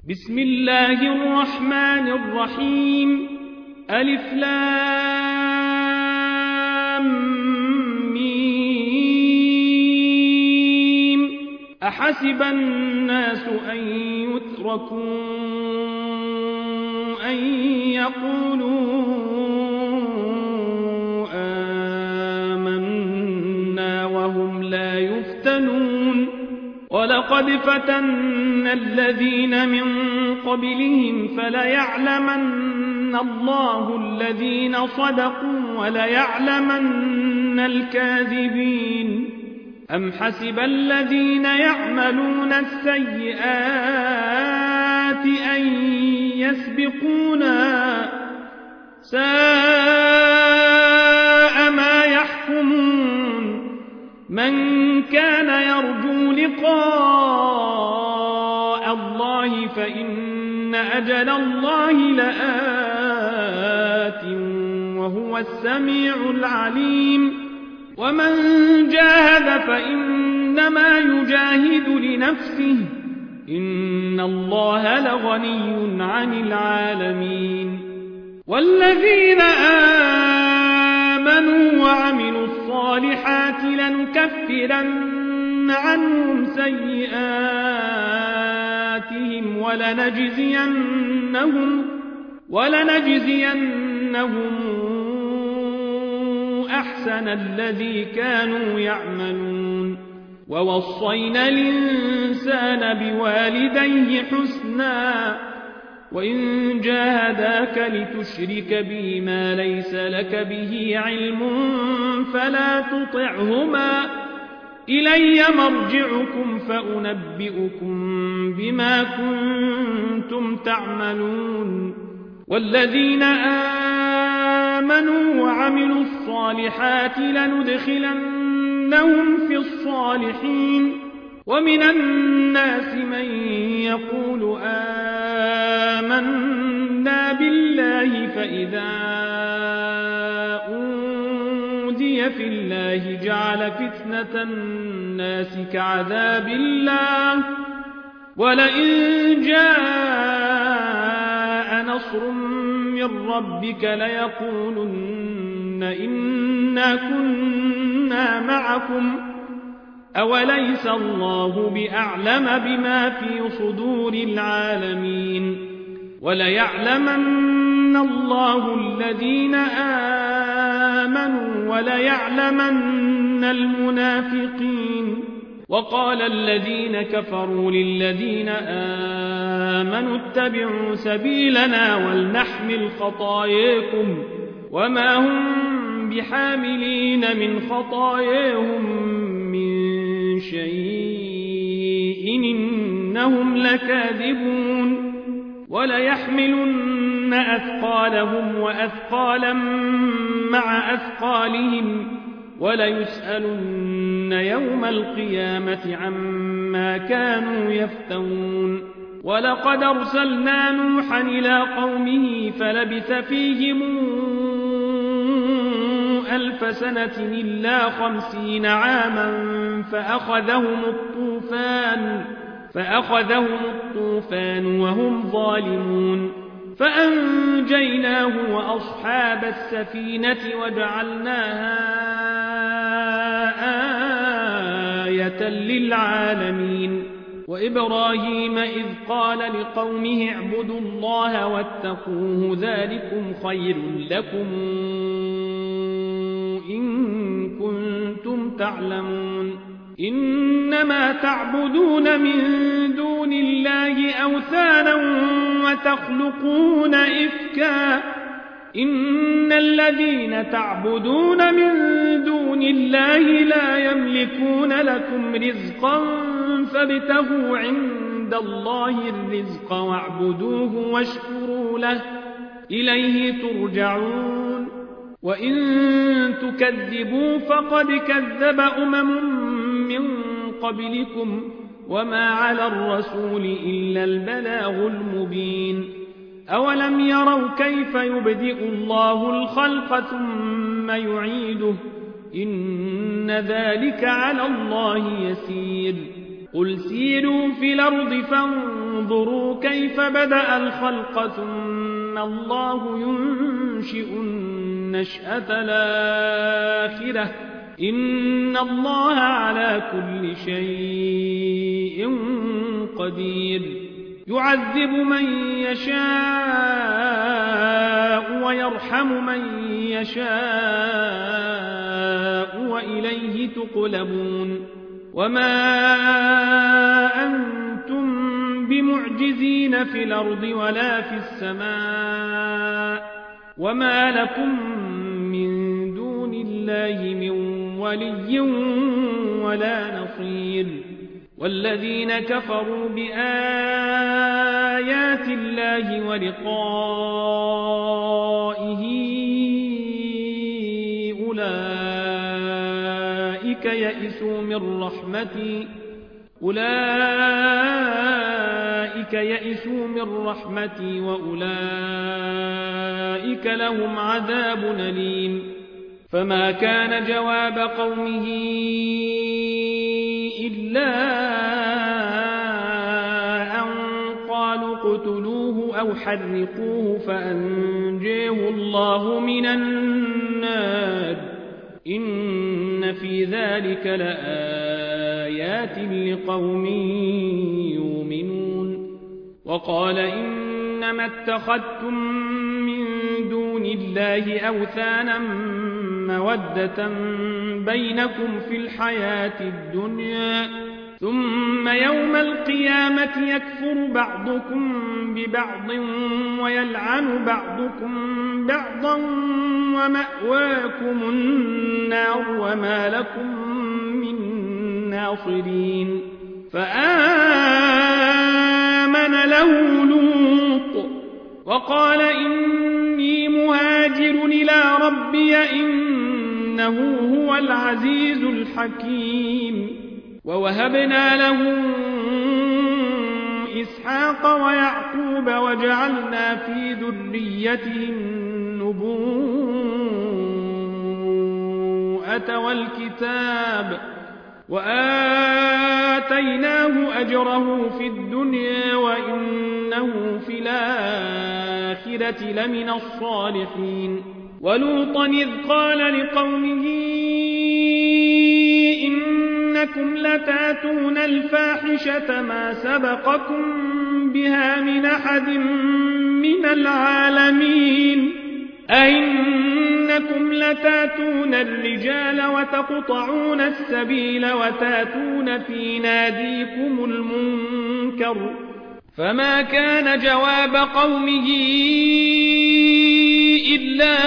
بسم الله الرحمن الرحيم ألف لام ميم أحسب الناس أن يتركوا أن يقولوا آمنا وهم لا يفتنون ولقد فتنا الذين من قبلهم فليعلمن الله الذين صدقوا وليعلمن الكاذبين أم حسب الذين يعملون السيئات أن يسبقونا ساء ما يحكمون من كان يرجو لقاء الله فإن أجل الله لآت وهو السميع العليم ومن جاهد فإنما يجاهد لنفسه إن الله لغني عن العالمين والذين آمنوا وعملوا الصالحات لنكفرن عنهم سيئاتهم ولنجزينهم أحسن الذي كانوا يعملون ووصينا الإنسان بوالديه حسنا وإن جاهداك لتشرك بي ما ليس لك به علم فلا تطعهما إلي مرجعكم فأنبئكم بما كنتم تعملون والذين آمنوا وعملوا الصالحات لندخلنهم في الصالحين ومن الناس من يقول آمنا بالله فإذا أوذي في الله جعل فتنة الناس كعذاب الله ولئن جاء نصر من ربك ليقولن إنا كنا معكم أوليس الله بأعلم بما في صدور العالمين وليعلمن الله الذين آمنوا وليعلمن المنافقين وقال الذين كفروا للذين آمنوا اتبعوا سبيلنا ولنحمل خطاياكم وما هم بحاملين من خطاياهم من شيء إنهم لكاذبون وليحملن أثقالهم وأثقالا مع أثقالهم وليسألن يوم القيامة عما كانوا يفترون ولقد أرسلنا نوحا إلى قومه فلبث فيهم 1000 سنة إلا 50 عاما فأخذهم الطوفان وهم ظالمون فأنجيناه وأصحاب السفينة وجعلناها آية للعالمين وإبراهيم إذ قال لقومه اعبدوا الله واتقوه ذلكم خير لكم إن كنتم تعلمون إنما تعبدون من دون الله أوثانا وتخلقون إفكا إن الذين تعبدون من دون الله لا يملكون لكم رزقا فابتغوا عند الله الرزق واعبدوه واشكروا له إليه ترجعون وإن تكذبوا فقد كذب من قبلكم وما على الرسول إلا البلاغ المبين أولم يروا كيف يبدئ الله الخلق ثم يعيده إن ذلك على الله يسير قل سيروا في الأرض فانظروا انظروا كيف بدأ الخلق ثم الله ينشئ النشأة الآخرة إن الله على كل شيء قدير يعذب من يشاء ويرحم من يشاء وإليه تقلبون وما أنتم بمعجزين في الأرض ولا في السماء وما لكم من دون الله من ولي ولا نصير والذين كفروا بآيات الله ولقائه أولئك يئسوا من رحمتي وأولئك لهم عذاب أليم فما كان جواب قومه إلا أن قالوا اقتلوه أو حرقوه فأنجيه الله من النار إن في ذلك لآيات لقوم يؤمنون وقال إنما اتخذتم من دون الله أوثانا مودة بينكم في الحياة الدنيا ثم يوم القيامة يكفر بعضكم ببعض ويلعن بعضكم بعضا ومأواكم النار وما لكم من ناصرين فآمن له لوط وقال إني مهاجر إلى ربي إنه هو العزيز الحكيم ووهبنا له إسحاق ويعقوب وجعلنا في ذريته النبوءة والكتاب وآتيناه أجره في الدنيا وإنه في الآخرة لمن الصالحين ولوطا إذ قال لقومه إنكم لتاتون الفاحشة ما سبقكم بها من أحد من العالمين أئنكم لتاتون الرجال وتقطعون السبيل وتاتون في ناديكم المنكر فما كان جواب قومه إلا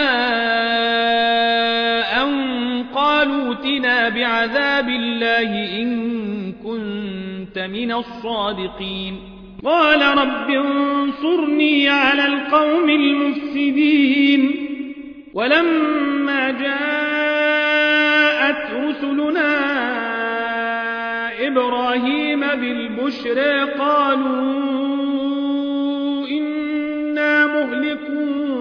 أن قالوا ائتنا بعذاب الله إن كنت من الصادقين قال رب انصرني على القوم المفسدين ولما جاءت رسلنا إبراهيم بالبشرى قالوا إنا مهلكو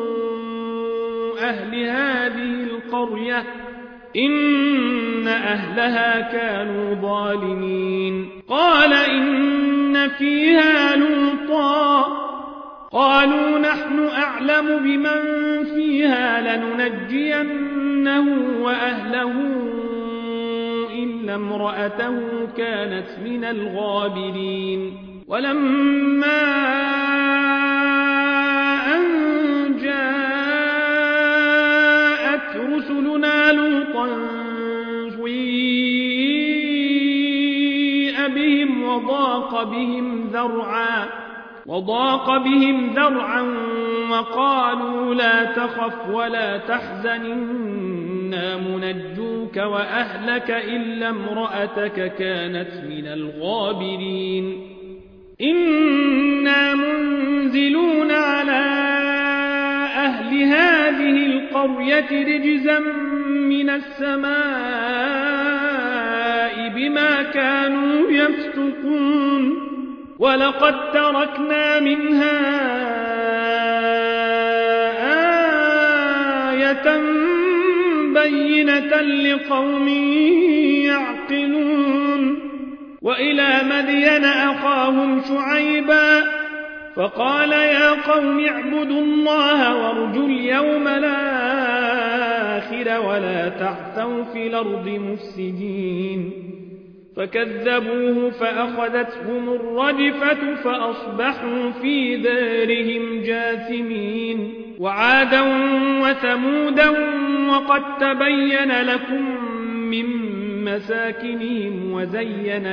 أهل هذه القرية إن أهلها كانوا ظالمين قال إن فيها لوطا قالوا نحن أعلم بمن فيها لننجينه وأهله إلا امرأته كانت من الغابرين ولما أن جاءت رسلنا لوطا سيء بهم وضاق بهم ذرعا وقالوا لا تخف ولا تحزن إنا منجوك وأهلك إلا امرأتك كانت من الغابرين إنا منزلون على أهل هذه القرية رجزا من السماء بما كانوا يفسقون ولقد تركنا منها آية بينة لقوم يعقلون وإلى مدين أخاهم شعيبا فقال يا قوم اعبدوا الله وارجوا اليوم الآخر ولا تعثوا في الأرض مفسدين فكذبوه فأخذتهم الرجفة فأصبحوا في دارهم جاثمين وعادا وثمودا وقد تبين لكم من مساكنهم وزين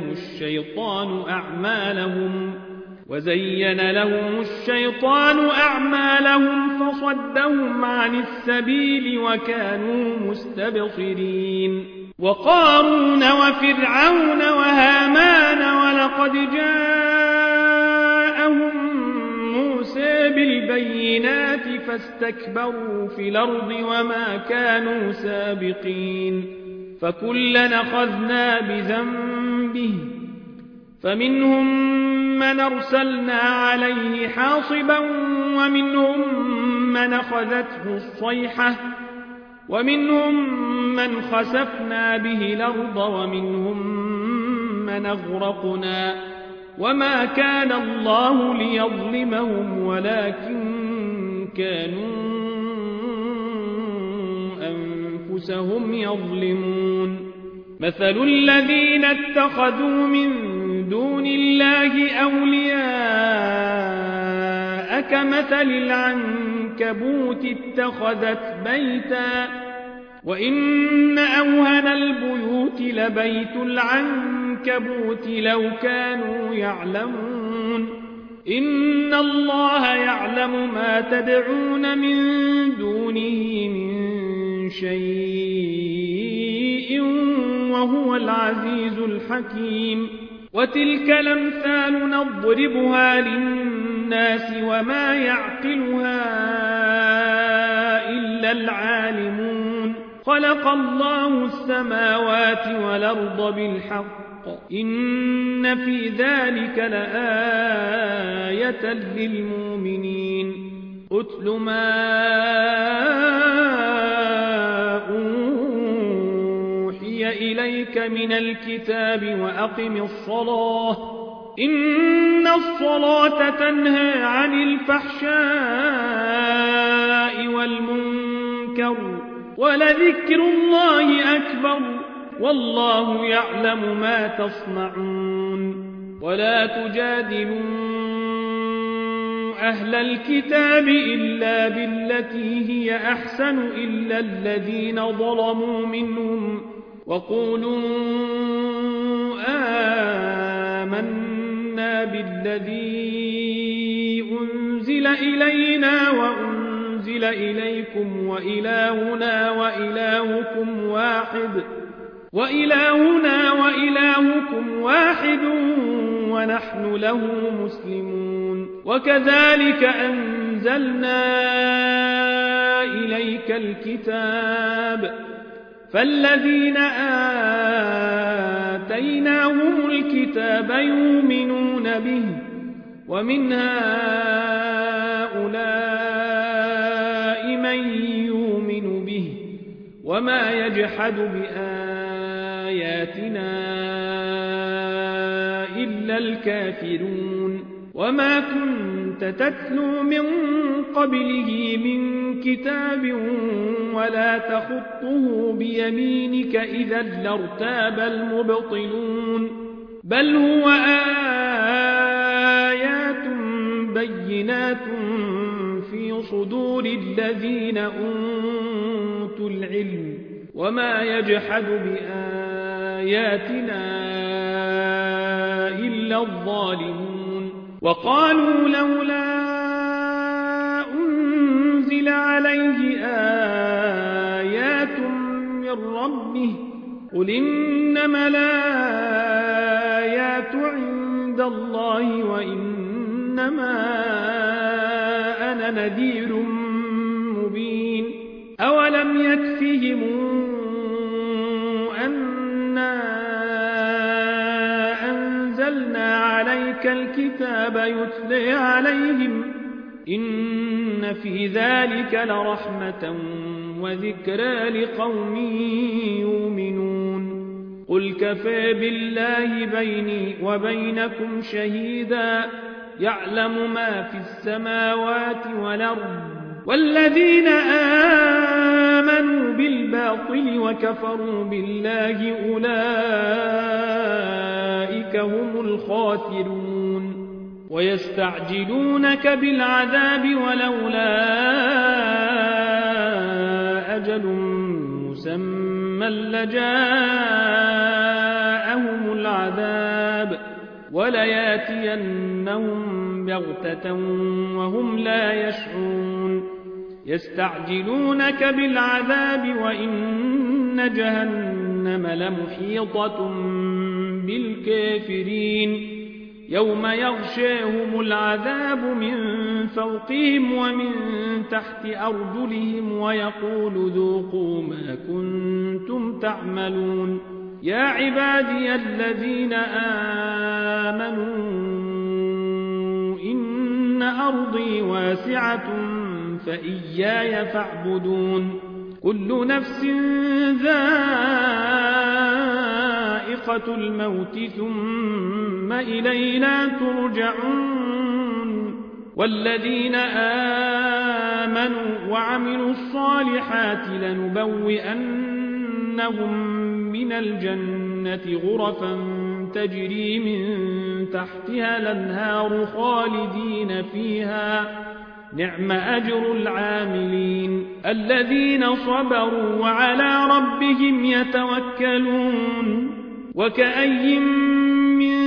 لهم الشيطان أعمالهم فصدهم عن السبيل وكانوا مستبصرين وقارون وفرعون وهامان ولقد جاءهم موسى بالبينات فاستكبروا في الأرض وما كانوا سابقين فكلا أخذنا بذنبه فمنهم من أرسلنا عليه حاصبا ومنهم من أخذته الصيحة ومنهم من خسفنا به الأرض ومنهم من أغرقنا وما كان الله ليظلمهم ولكن كانوا أنفسهم يظلمون مثل الذين اتخذوا من دون الله أولياء كمثل العنكبوت اتخذت بيتا وإن أوهن البيوت لبيت العنكبوت لو كانوا يعلمون إن الله يعلم ما تدعون من دونه من شيء وهو العزيز الحكيم وتلك الأمثال نضربها للناس وما يعقلها إلا العالمون خلق الله السماوات والأرض بالحق إن في ذلك لآية للمؤمنين أتل ما أوحي إليك من الكتاب وأقم الصلاة إن الصلاة تنهى عن الفحشاء والمنكر ولذكر الله أكبر والله يعلم ما تصنعون ولا تجادلوا أهل الكتاب إلا بالتي هي أحسن إلا الذين ظلموا منهم وقولوا آمنا بالذي أنزل إلينا وأنزل إليكم وإلهنا وإلهكم واحد ونحن له مسلمون وكذلك أنزلنا إليك الكتاب فالذين آتيناهم الكتاب يؤمنون به ومن هؤلاء من يؤمن به وما يجحد بآياتنا إلا الكافرون وما كنت تتلو من قبله من كتاب ولا تخطه بيمينك إذا لارتاب المبطلون بل هو آيات بينات في صدور الذين أوتوا العلم وما يجحد بآياتنا إلا الظالمون وقالوا لولا أنزل عليه آيات من ربه قل إنما الآيات عند الله وإنما أنا نذير مبين أولم يكفهم أنا أنزلنا عليك الكتاب يتلى عليهم إن في ذلك لرحمة وذكرى لقوم يؤمنون قل كفى بالله بيني وبينكم شهيدا يعلم ما في السماوات والأرض والذين آمنوا بالباطل وكفروا بالله أولئك هم الخاسرون ويستعجلونك بالعذاب ولولا أجل مسمى لجاءهم العذاب ولياتينهم بغتة وهم لا يشعرون يستعجلونك بالعذاب وإن جهنم لمحيطة بالكافرين يوم يغشاهم العذاب من فوقهم ومن تحت أرجلهم ويقول ذوقوا ما كنتم تعملون يا عبادي الذين آمنوا إن أرضي واسعة فإياي فاعبدون كل نفس ذائقة الموت ثم إلينا ترجعون والذين آمنوا وعملوا الصالحات لنبوئنهم من الجنة غرفا تجري من تحتها الأنهار خالدين فيها نعم أجر العاملين الذين صبروا وعلى ربهم يتوكلون وكأي من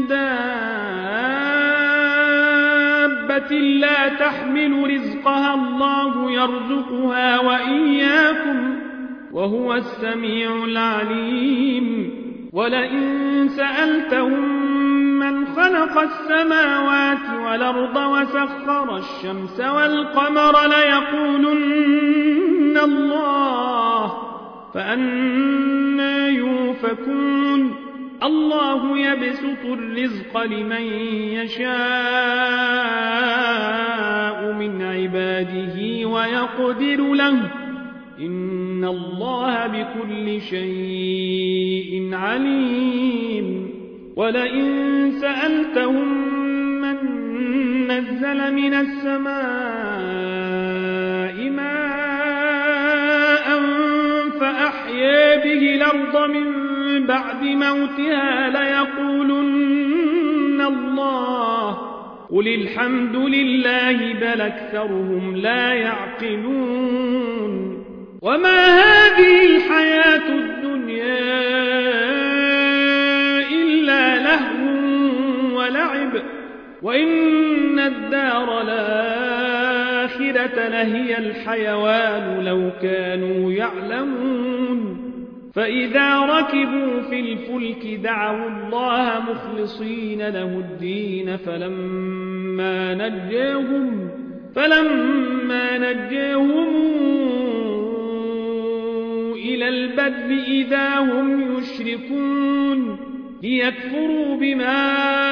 دابة لا تحمل رزقها الله يرزقها وإياكم وهو السميع العليم ولئن سألتهم من خلق السماوات والأرض وسخر الشمس والقمر ليقولن الله فأنى يؤفكون الله يبسط الرزق لمن يشاء من عباده ويقدر له إن الله بكل شيء عليم ولئن سألتهم من نزل من السماء ماء فأحيا به الأرض من بعد موتها ليقولن الله قل الحمد لله بل أكثرهم لا يعقلون وما هذه الحياة الدنيا إلا لهو ولعب وإن الدار الآخرة لهي الحيوان لو كانوا يعلمون فإذا ركبوا في الفلك دعوا الله مخلصين له الدين فلما نجاهم إلى البر إذا هم يشركون ليكفروا بما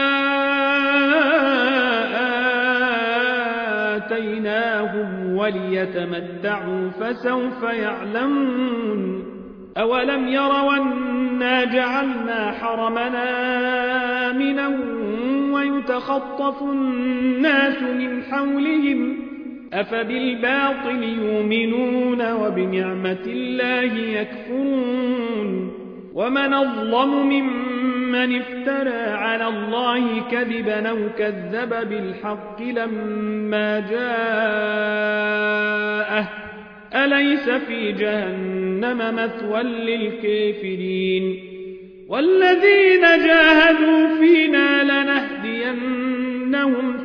آتيناهم وليتمتعوا فسوف يعلمون أولم يروا أنا جعلنا حرمنا آمنا ويتخطف الناس من حولهم أفبالباطل يؤمنون وبنعمة الله يكفرون ومن أظلم ممن افترى على الله كذبا أو كذب بالحق لما جاءه أليس في جهنم مثوى للكافرين والذين جاهدوا فينا لنهدينهم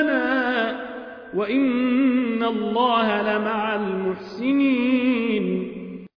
سبلنا وإن الله لمع المحسنين